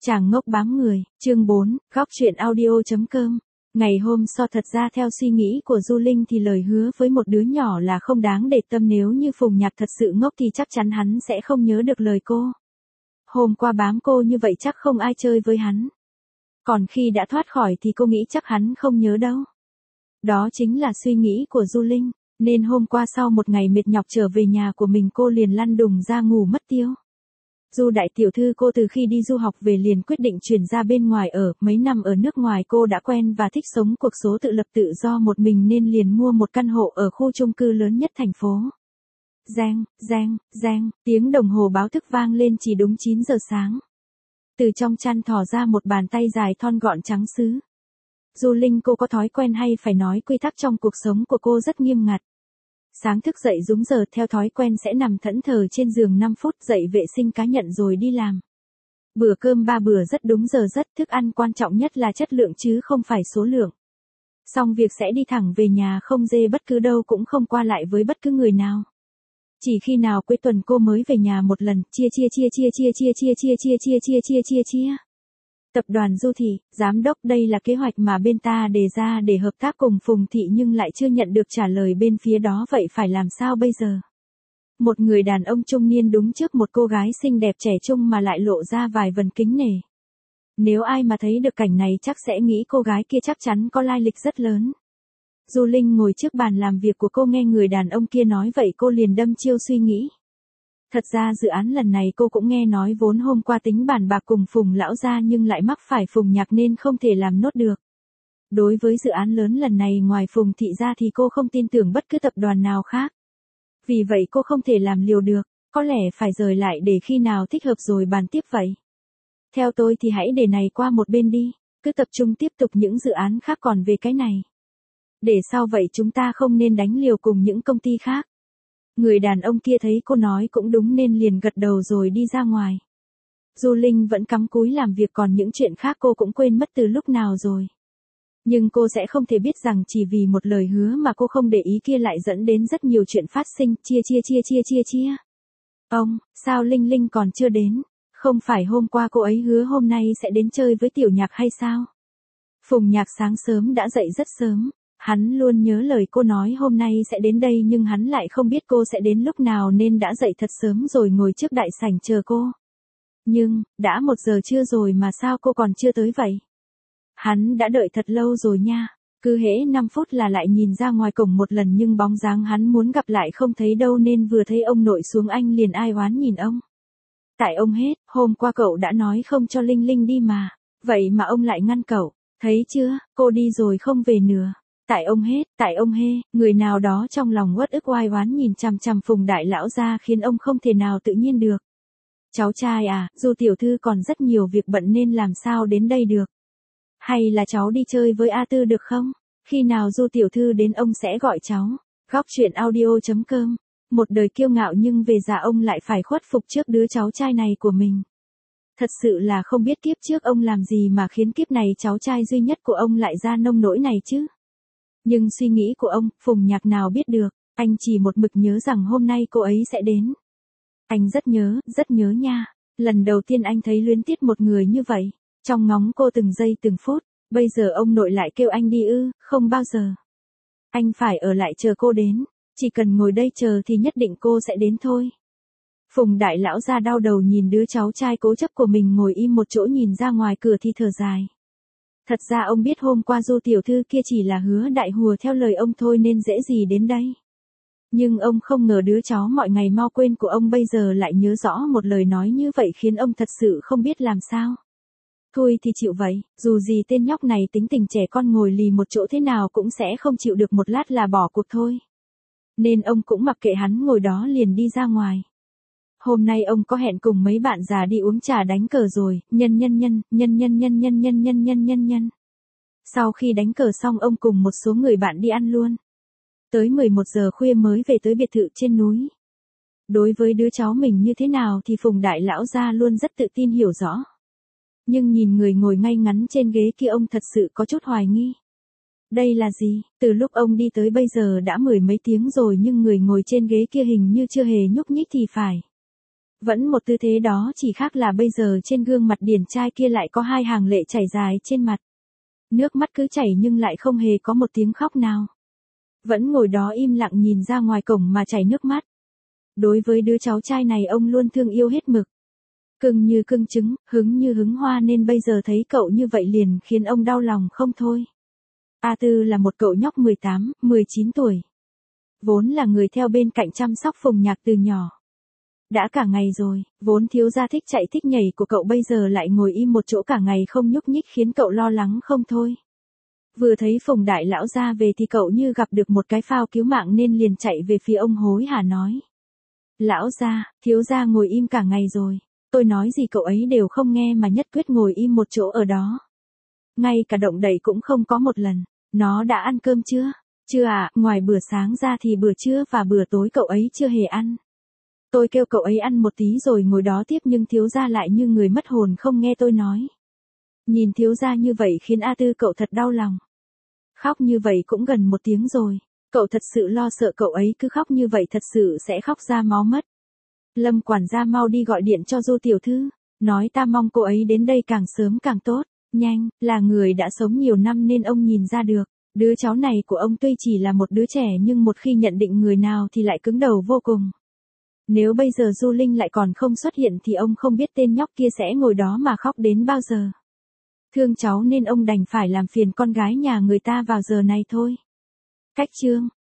Chàng ngốc bám người, chương 4, góc truyện audio.com. Ngày hôm sau thật ra theo suy nghĩ của Du Linh thì lời hứa với một đứa nhỏ là không đáng để tâm, nếu như Phùng Nhạc thật sự ngốc thì chắc chắn hắn sẽ không nhớ được lời cô. Hôm qua bám cô như vậy chắc không ai chơi với hắn. Còn khi đã thoát khỏi thì cô nghĩ chắc hắn không nhớ đâu. Đó chính là suy nghĩ của Du Linh, nên hôm qua sau một ngày mệt nhọc trở về nhà của mình cô liền lăn đùng ra ngủ mất tiêu. Du đại tiểu thư cô từ khi đi du học về liền quyết định chuyển ra bên ngoài ở, mấy năm ở nước ngoài cô đã quen và thích sống cuộc sống tự lập tự do một mình nên liền mua một căn hộ ở khu chung cư lớn nhất thành phố. Reng, reng, reng, tiếng đồng hồ báo thức vang lên chỉ đúng 9 giờ sáng. Từ trong chăn thò ra một bàn tay dài thon gọn trắng sứ. Du Linh cô có thói quen hay phải nói quy tắc trong cuộc sống của cô rất nghiêm ngặt. Sáng thức dậy đúng giờ theo thói quen sẽ nằm thẫn thờ trên giường 5 phút, dậy vệ sinh cá nhân rồi đi làm. Bữa cơm 3 bữa rất đúng giờ rất, thức ăn quan trọng nhất là chất lượng chứ không phải số lượng. Xong việc sẽ đi thẳng về nhà, không dê bất cứ đâu, cũng không qua lại với bất cứ người nào. Chỉ khi nào cuối tuần cô mới về nhà một lần, chia. Tập đoàn Du Thị, giám đốc, đây là kế hoạch mà bên ta đề ra để hợp tác cùng Phùng Thị nhưng lại chưa nhận được trả lời bên phía đó, vậy phải làm sao bây giờ? Một người đàn ông trung niên đứng trước một cô gái xinh đẹp trẻ trung mà lại lộ ra vài phần kính nể. Nếu ai mà thấy được cảnh này chắc sẽ nghĩ cô gái kia chắc chắn có lai lịch rất lớn. Du Linh ngồi trước bàn làm việc của cô nghe người đàn ông kia nói vậy cô liền đâm chiêu suy nghĩ. Thật ra dự án lần này cô cũng nghe nói, vốn hôm qua tính bàn bạc cùng Phùng lão gia nhưng lại mắc phải Phùng Nhạc nên không thể làm nốt được. Đối với dự án lớn lần này ngoài Phùng Thị ra thì cô không tin tưởng bất cứ tập đoàn nào khác. Vì vậy cô không thể làm liều được, có lẽ phải rời lại để khi nào thích hợp rồi bàn tiếp vậy. Theo tôi thì hãy để này qua một bên đi, cứ tập trung tiếp tục những dự án khác, còn về cái này. Để sau vậy chúng ta không nên đánh liều cùng những công ty khác. Người đàn ông kia thấy cô nói cũng đúng nên liền gật đầu rồi đi ra ngoài. Du Linh vẫn cắm cúi làm việc, còn những chuyện khác cô cũng quên mất từ lúc nào rồi. Nhưng cô sẽ không thể biết rằng chỉ vì một lời hứa mà cô không để ý kia lại dẫn đến rất nhiều chuyện phát sinh. Chia. Ông, sao Linh Linh còn chưa đến? Không phải hôm qua cô ấy hứa hôm nay sẽ đến chơi với Tiểu Nhạc hay sao? Phùng Nhạc sáng sớm đã dậy rất sớm. Hắn luôn nhớ lời cô nói hôm nay sẽ đến đây nhưng hắn lại không biết cô sẽ đến lúc nào nên đã dậy thật sớm rồi ngồi trước đại sảnh chờ cô. Nhưng, đã 1 giờ trưa rồi mà sao cô còn chưa tới vậy? Hắn đã đợi thật lâu rồi nha. Cứ hễ 5 phút là lại nhìn ra ngoài cổng một lần nhưng bóng dáng hắn muốn gặp lại không thấy đâu, nên vừa thấy ông nội xuống anh liền ai oán nhìn ông. Tại ông hết, hôm qua cậu đã nói không cho Linh Linh đi mà. Vậy mà ông lại ngăn cậu. Thấy chưa, cô đi rồi không về nữa. Tại ông hê, người nào đó trong lòng uất ức oai oán nhìn chằm chằm Phùng đại lão gia khiến ông không thể nào tự nhiên được. Cháu trai à, Du tiểu thư còn rất nhiều việc bận nên làm sao đến đây được. Hay là cháu đi chơi với A Tư được không? Khi nào Du tiểu thư đến ông sẽ gọi cháu. Góc truyện audio.com. Một đời kiêu ngạo nhưng về già ông lại phải khuất phục trước đứa cháu trai này của mình. Thật sự là không biết kiếp trước ông làm gì mà khiến kiếp này cháu trai duy nhất của ông lại ra nông nỗi này chứ. Nhưng suy nghĩ của ông, Phùng Nhạc nào biết được, anh chỉ một mực nhớ rằng hôm nay cô ấy sẽ đến. Anh rất nhớ nha. Lần đầu tiên anh thấy luyến tiếc một người như vậy, trong ngóng cô từng giây từng phút, bây giờ ông nội lại kêu anh đi ư, không bao giờ. Anh phải ở lại chờ cô đến, chỉ cần ngồi đây chờ thì nhất định cô sẽ đến thôi. Phùng đại lão gia đau đầu nhìn đứa cháu trai cố chấp của mình ngồi im một chỗ nhìn ra ngoài cửa thì thở dài. Thật ra ông biết hôm qua Du tiểu thư kia chỉ là hứa đại hùa theo lời ông thôi nên dễ gì đến đây. Nhưng ông không ngờ đứa cháu mọi ngày mau quên của ông bây giờ lại nhớ rõ một lời nói như vậy khiến ông thật sự không biết làm sao. Thôi thì chịu vậy, dù gì tên nhóc này tính tình trẻ con ngồi lì một chỗ thế nào cũng sẽ không chịu được một lát là bỏ cuộc thôi. Nên ông cũng mặc kệ hắn ngồi đó liền đi ra ngoài. Hôm nay ông có hẹn cùng mấy bạn già đi uống trà đánh cờ rồi, nhân. Sau khi đánh cờ xong ông cùng một số người bạn đi ăn luôn. Tới 11 giờ khuya mới về tới biệt thự trên núi. Đối với đứa cháu mình như thế nào thì Phùng đại lão gia luôn rất tự tin hiểu rõ. Nhưng nhìn người ngồi ngay ngắn trên ghế kia ông thật sự có chút hoài nghi. Đây là gì? Từ lúc ông đi tới bây giờ đã 10 mấy tiếng rồi nhưng người ngồi trên ghế kia hình như chưa hề nhúc nhích thì phải. Vẫn một tư thế đó, chỉ khác là bây giờ trên gương mặt điển trai kia lại có hai hàng lệ chảy dài trên mặt. Nước mắt cứ chảy nhưng lại không hề có một tiếng khóc nào. Vẫn ngồi đó im lặng nhìn ra ngoài cổng mà chảy nước mắt. Đối với đứa cháu trai này ông luôn thương yêu hết mực. Cưng như cưng trứng, hứng như hứng hoa, nên bây giờ thấy cậu như vậy liền khiến ông đau lòng không thôi. A Tư là một cậu nhóc 18, 19 tuổi. Vốn là người theo bên cạnh chăm sóc Phùng Nhạc từ nhỏ. Đã cả ngày rồi, vốn thiếu gia thích chạy thích nhảy của cậu bây giờ lại ngồi im một chỗ cả ngày không nhúc nhích khiến cậu lo lắng không thôi. Vừa thấy Phùng đại lão ra về thì cậu như gặp được một cái phao cứu mạng nên liền chạy về phía ông hối hả nói. Lão gia, thiếu gia ngồi im cả ngày rồi, tôi nói gì cậu ấy đều không nghe mà nhất quyết ngồi im một chỗ ở đó. Ngay cả động đậy cũng không có một lần. Nó đã ăn cơm chưa? Chưa ạ, ngoài bữa sáng ra thì bữa trưa và bữa tối cậu ấy chưa hề ăn. Tôi kêu cậu ấy ăn một tí rồi ngồi đó tiếp nhưng thiếu gia lại như người mất hồn không nghe tôi nói. Nhìn thiếu gia như vậy khiến A Tư cậu thật đau lòng. Khóc như vậy cũng gần 1 tiếng rồi, cậu thật sự lo sợ cậu ấy cứ khóc như vậy thật sự sẽ khóc ra máu mất. Lâm quản gia mau đi gọi điện cho Du tiểu thư, nói ta mong cô ấy đến đây càng sớm càng tốt, nhanh, là người đã sống nhiều năm nên ông nhìn ra được. Đứa cháu này của ông tuy chỉ là một đứa trẻ nhưng một khi nhận định người nào thì lại cứng đầu vô cùng. Nếu bây giờ Du Linh lại còn không xuất hiện thì ông không biết tên nhóc kia sẽ ngồi đó mà khóc đến bao giờ. Thương cháu nên ông đành phải làm phiền con gái nhà người ta vào giờ này thôi. Cách chương